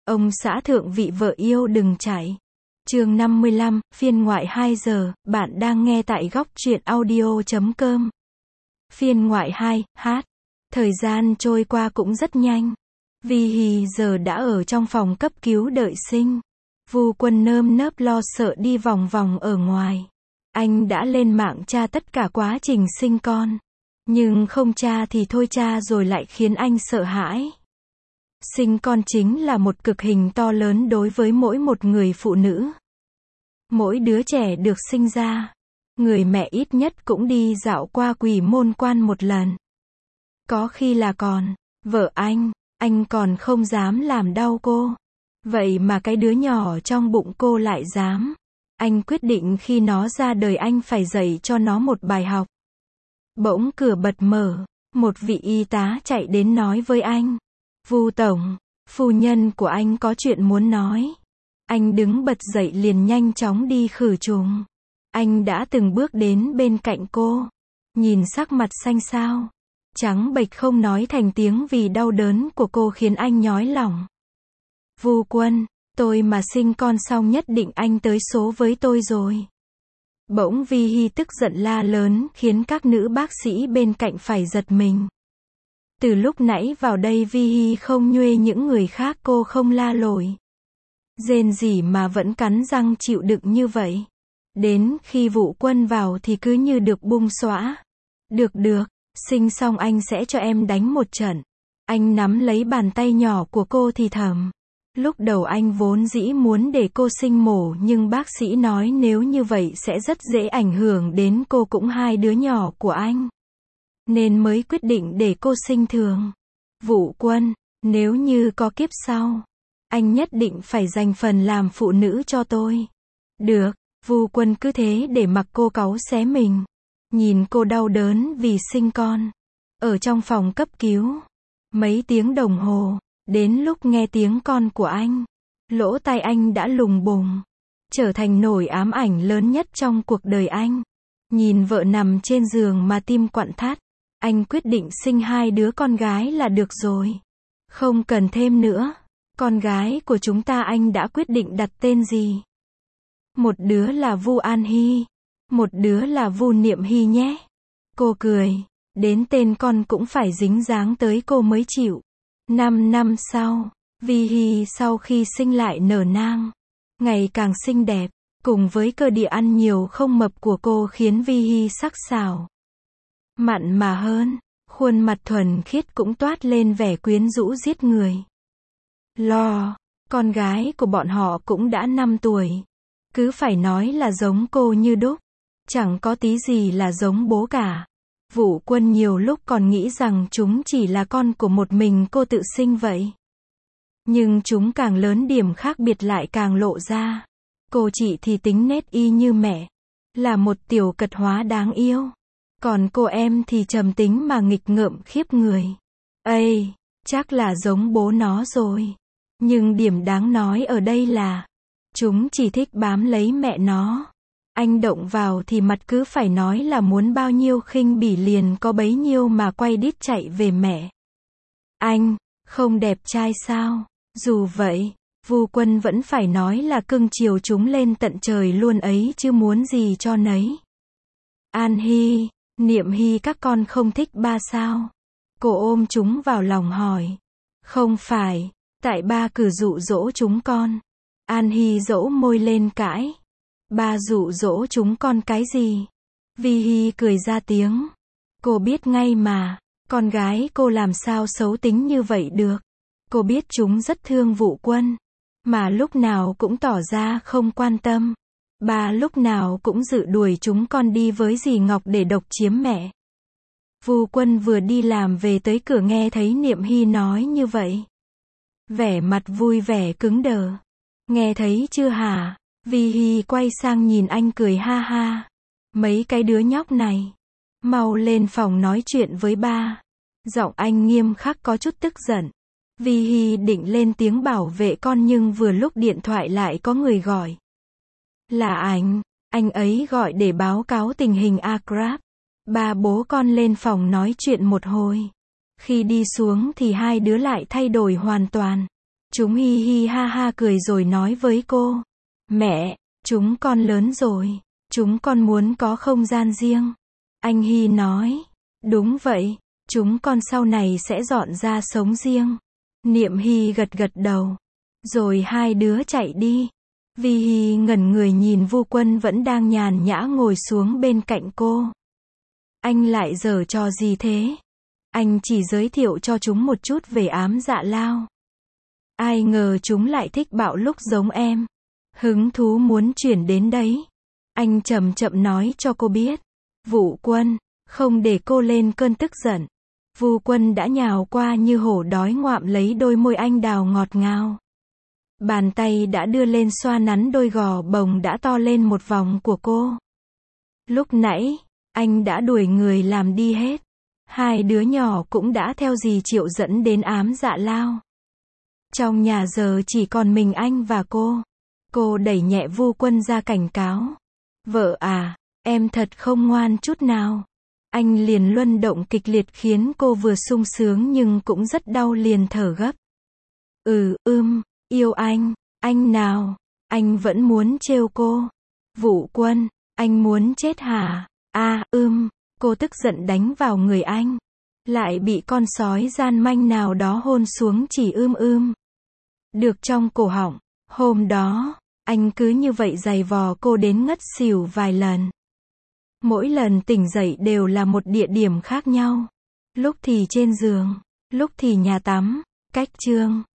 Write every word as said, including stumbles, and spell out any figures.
Ông xã thượng vị vợ yêu đừng chạy. Chương năm mươi lăm, phiên ngoại hai giờ, bạn đang nghe tại góc truyện audio chấm com. Phiên ngoại hai, hát. Thời gian trôi qua cũng rất nhanh. Vi Hy giờ đã ở trong phòng cấp cứu đợi sinh. Vu Quân nơm nớp lo sợ đi vòng vòng ở ngoài. Anh đã lên mạng tra tất cả quá trình sinh con. Nhưng không tra thì thôi, tra rồi lại khiến anh sợ hãi. Sinh con chính là một cực hình to lớn đối với mỗi một người phụ nữ. Mỗi đứa trẻ được sinh ra, người mẹ ít nhất cũng đi dạo qua Quỷ Môn Quan một lần. Có khi là còn vợ anh, anh còn không dám làm đau cô. Vậy mà cái đứa nhỏ trong bụng cô lại dám. Anh quyết định khi nó ra đời anh phải dạy cho nó một bài học. Bỗng cửa bật mở, một vị y tá chạy đến nói với anh. Vu tổng, phu nhân của anh có chuyện muốn nói. Anh đứng bật dậy liền nhanh chóng đi khử trùng. Anh đã từng bước đến bên cạnh cô. Nhìn sắc mặt xanh xao, trắng bệch không nói thành tiếng vì đau đớn của cô khiến anh nhói lòng. Vu Quân, tôi mà sinh con xong nhất định anh tới số với tôi rồi. Bỗng Vi Hy tức giận la lớn khiến các nữ bác sĩ bên cạnh phải giật mình. Từ lúc nãy vào đây Vi Hy không nhuê những người khác, cô không la lối rên rỉ mà vẫn cắn răng chịu đựng như vậy. Đến khi Vũ Quân vào thì cứ như được bung xõa. Được được, sinh xong anh sẽ cho em đánh một trận. Anh nắm lấy bàn tay nhỏ của cô thì thầm. Lúc đầu anh vốn dĩ muốn để cô sinh mổ nhưng bác sĩ nói nếu như vậy sẽ rất dễ ảnh hưởng đến cô cũng hai đứa nhỏ của anh. Nên mới quyết định để cô sinh thường. Vũ Quân, nếu như có kiếp sau, anh nhất định phải dành phần làm phụ nữ cho tôi. Được, Vu Quân cứ thế để mặc cô cáu xé mình. Nhìn cô đau đớn vì sinh con. Ở trong phòng cấp cứu, mấy tiếng đồng hồ, đến lúc nghe tiếng con của anh, lỗ tai anh đã lùng bùng, trở thành nỗi ám ảnh lớn nhất trong cuộc đời anh. Nhìn vợ nằm trên giường mà tim quặn thắt, anh quyết định sinh hai đứa con gái là được rồi. Không cần thêm nữa. Con gái của chúng ta anh đã quyết định đặt tên gì? Một đứa là Vu An Hy, một đứa là Vu Niệm Hy nhé. Cô cười, đến tên con cũng phải dính dáng tới cô mới chịu. Năm năm sau, Vi Hy sau khi sinh lại nở nang, ngày càng xinh đẹp, cùng với cơ địa ăn nhiều không mập của cô khiến Vi Hy sắc sảo, mặn mà hơn, khuôn mặt thuần khiết cũng toát lên vẻ quyến rũ giết người. Lo, con gái của bọn họ cũng đã năm tuổi. Cứ phải nói là giống cô như đúc. Chẳng có tí gì là giống bố cả. Vũ Quân nhiều lúc còn nghĩ rằng chúng chỉ là con của một mình cô tự sinh vậy. Nhưng chúng càng lớn điểm khác biệt lại càng lộ ra. Cô chị thì tính nết y như mẹ. Là một tiểu cật hóa đáng yêu. Còn cô em thì trầm tính mà nghịch ngợm khiếp người. Ây, chắc là giống bố nó rồi. Nhưng điểm đáng nói ở đây là chúng chỉ thích bám lấy mẹ nó. Anh động vào thì mặt cứ phải nói là muốn bao nhiêu khinh bỉ liền có bấy nhiêu mà quay đít chạy về mẹ. Anh, không đẹp trai sao? Dù vậy, Vu Quân vẫn phải nói là cưng chiều chúng lên tận trời luôn ấy chứ muốn gì cho nấy. An Hy, Niệm Hy các con không thích ba sao? Cô ôm chúng vào lòng hỏi. Không phải. Tại ba cứ dụ dỗ chúng con. An Hy dỗ môi lên cãi. Ba dụ dỗ chúng con cái gì? Vi Hy cười ra tiếng. Cô biết ngay mà, con gái cô làm sao xấu tính như vậy được. Cô biết chúng rất thương Vũ Quân, mà lúc nào cũng tỏ ra không quan tâm. Ba lúc nào cũng dự đuổi chúng con đi với dì Ngọc để độc chiếm mẹ. Vu Quân vừa đi làm về tới cửa nghe thấy Niệm Hy nói như vậy. Vẻ mặt vui vẻ cứng đờ. Nghe thấy chưa hả? Vi Hy quay sang nhìn anh cười ha ha. Mấy cái đứa nhóc này. Mau lên phòng nói chuyện với ba. Giọng anh nghiêm khắc có chút tức giận. Vi Hy định lên tiếng bảo vệ con nhưng vừa lúc điện thoại lại có người gọi. Là anh. Anh ấy gọi để báo cáo tình hình Akrab. Ba bố con lên phòng nói chuyện một hồi. Khi đi xuống thì hai đứa lại thay đổi hoàn toàn. Chúng hi hi ha ha cười rồi nói với cô. Mẹ, chúng con lớn rồi. Chúng con muốn có không gian riêng. Anh Hy nói. Đúng vậy, chúng con sau này sẽ dọn ra sống riêng. Niệm Hy gật gật đầu. Rồi hai đứa chạy đi. Vi Hy ngẩn người nhìn Vu Quân vẫn đang nhàn nhã ngồi xuống bên cạnh cô. Anh lại giở trò gì thế? Anh chỉ giới thiệu cho chúng một chút về Ám Dạ Lao. Ai ngờ chúng lại thích bạo lúc giống em. Hứng thú muốn chuyển đến đấy. Anh chậm chậm nói cho cô biết. Vũ Quân, không để cô lên cơn tức giận. Vu Quân đã nhào qua như hổ đói ngoạm lấy đôi môi anh đào ngọt ngào. Bàn tay đã đưa lên xoa nắn đôi gò bồng đã to lên một vòng của cô. Lúc nãy, anh đã đuổi người làm đi hết. Hai đứa nhỏ cũng đã theo dì Triệu dẫn đến Ám Dạ Lao. Trong nhà giờ chỉ còn mình anh và cô. Cô đẩy nhẹ Vu Quân ra cảnh cáo. Vợ à, em thật không ngoan chút nào. Anh liền luân động kịch liệt khiến cô vừa sung sướng nhưng cũng rất đau liền thở gấp. Ừ, ưm, yêu anh, anh nào, anh vẫn muốn trêu cô. Vũ Quân, anh muốn chết hả? À, ưm, cô tức giận đánh vào người anh. Lại bị con sói gian manh nào đó hôn xuống chỉ ưm ưm. Được trong cổ họng. Hôm đó, anh cứ như vậy giày vò cô đến ngất xỉu vài lần. Mỗi lần tỉnh dậy đều là một địa điểm khác nhau. Lúc thì trên giường, lúc thì nhà tắm, cách chương.